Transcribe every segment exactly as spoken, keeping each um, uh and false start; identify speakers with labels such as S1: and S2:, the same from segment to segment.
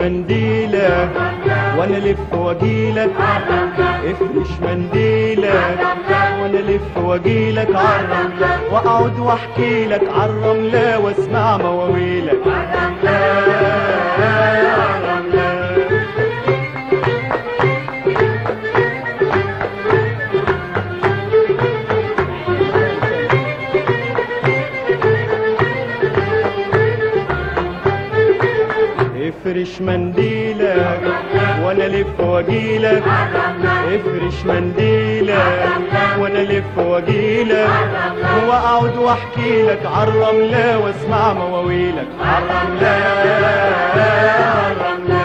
S1: منديلك وانا الف واجيلك، افرش منديلك وانا الف واجيلك عالرملة، واقعد واحكيلك عالرملة واسمع مواويلك افرش منديلك وانا الف واجيلك، افرش منديلك وانا الف واجيلك، واقعد واحكيلك عالرملة واسمع مواويلك عالرملة عالرملة.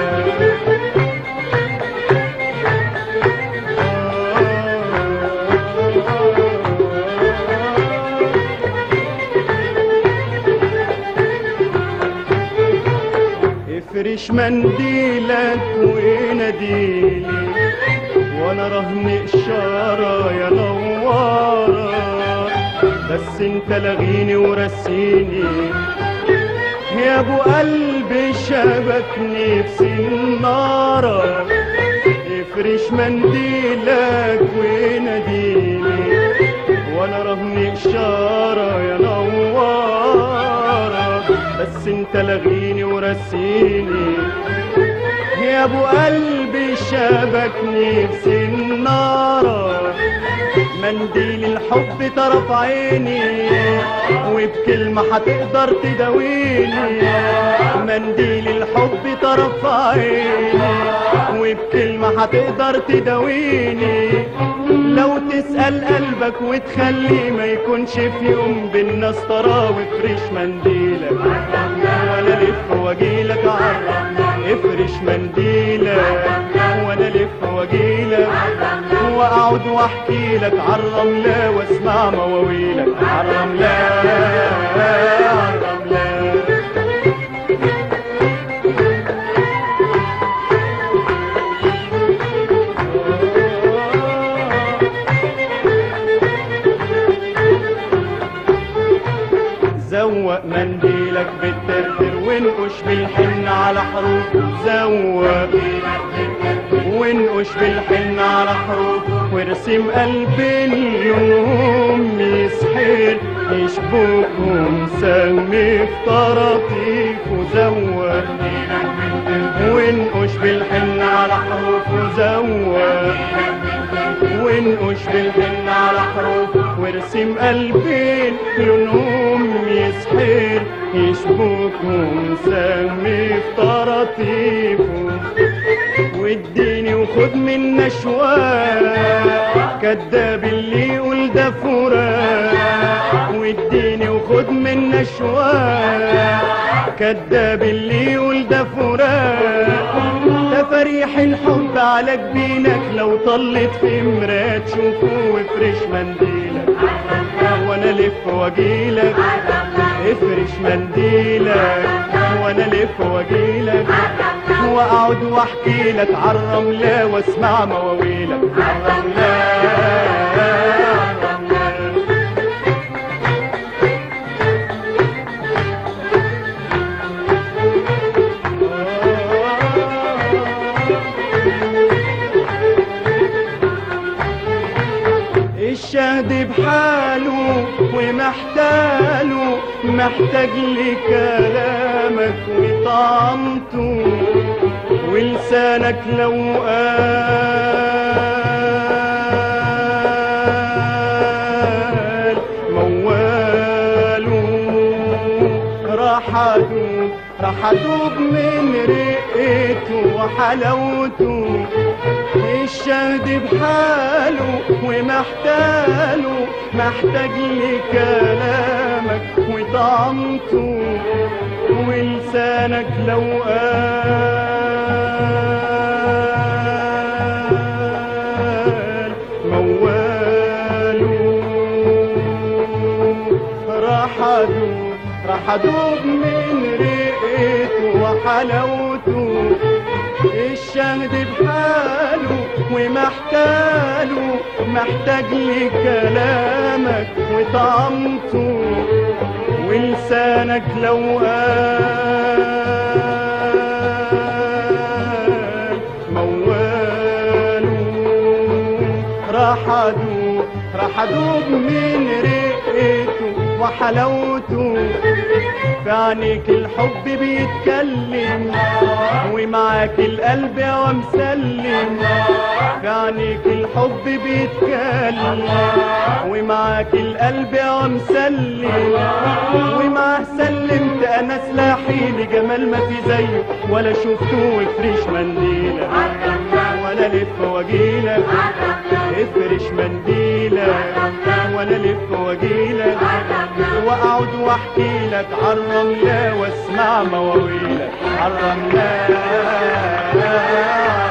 S1: افرش منديلك واناديلي وانا رهن اشاره يا نواره، بس انت لغيني ورسيني يا ابو قلبي شبكني في سناره. افرش منديلك واناديلي وانا رهن اشاره يا نواره، بس انت لغيني ورسيني يا ابو قلبي شبكني في سناره. منديل الحب طرف عيني وبكلمة هتقدر تداويني، منديل الحب طرف عيني وبكلمة هتقدر تداويني. لو تسأل قلبك وتخلي ما يكونش في يوم بينا استرا، وافرش منديلك وانا الف واجيلك عالرملة، افرش منديلك وانا الف واجيلك، واقعد واحكيلك عالرملة واسمع مواويلك عالرملة عالرملة. زوق منديلك بالترتر وانقش بالحن على حروف، زوق وانقش بالحن على حروف، وارسم قلبين يوم يسحر يشبكهم سمي في طراطيف. وزوق وانقش بالحن على حروف، وزوق وانقش بالحن على حروف، وارسم قلبين لونهم يسحر يشبكهم سمي في طراطيفه. واديني وخد من نشواه كداب اللي يقول ده فراق، واديني وخد من نشواه كداب اللي يقول ده فراق. تفاريح الحب على جبينك لو طلت في مراية تشوفه، وافرش منديلك وانا الف واجيلك، افرش منديلك وانا الف واجيلك، واقعد واحكيلك عالرملة واسمع مواويلك عالرملة عالرملة. الشهد بحاله ومحتاله، محتاج لكلامك وطعمته، ولسانك لو قال مواله راح ادوب راح ادوب من رقته وحلاوته. الشهد بحاله ومحتاله، محتاج لكلامك وطعمته، ولسانك لو قال مواله راح ادوب راح ادوب من رقته وحلاوته. الشهد بحاله ومحتاله، محتاج لكلامك وطعمته، ولسانك لو قال راح ادوب راح ادوب من رقته وحلاوته، في عينيك الحب بيتكلم ومعاك القلب يا مسلم، في عينيك الحب بيتكلم ومعاك القلب يا مسلم، ومعاه سلمت انا سلاحي لجمال ما في زيه، ولا شفته افرش منديلك ولا لف واجيلك، افرش منديلك ولا لف واجيلك، واقعد واحكي لك عالرملة واسمع مواويلك عالرملة.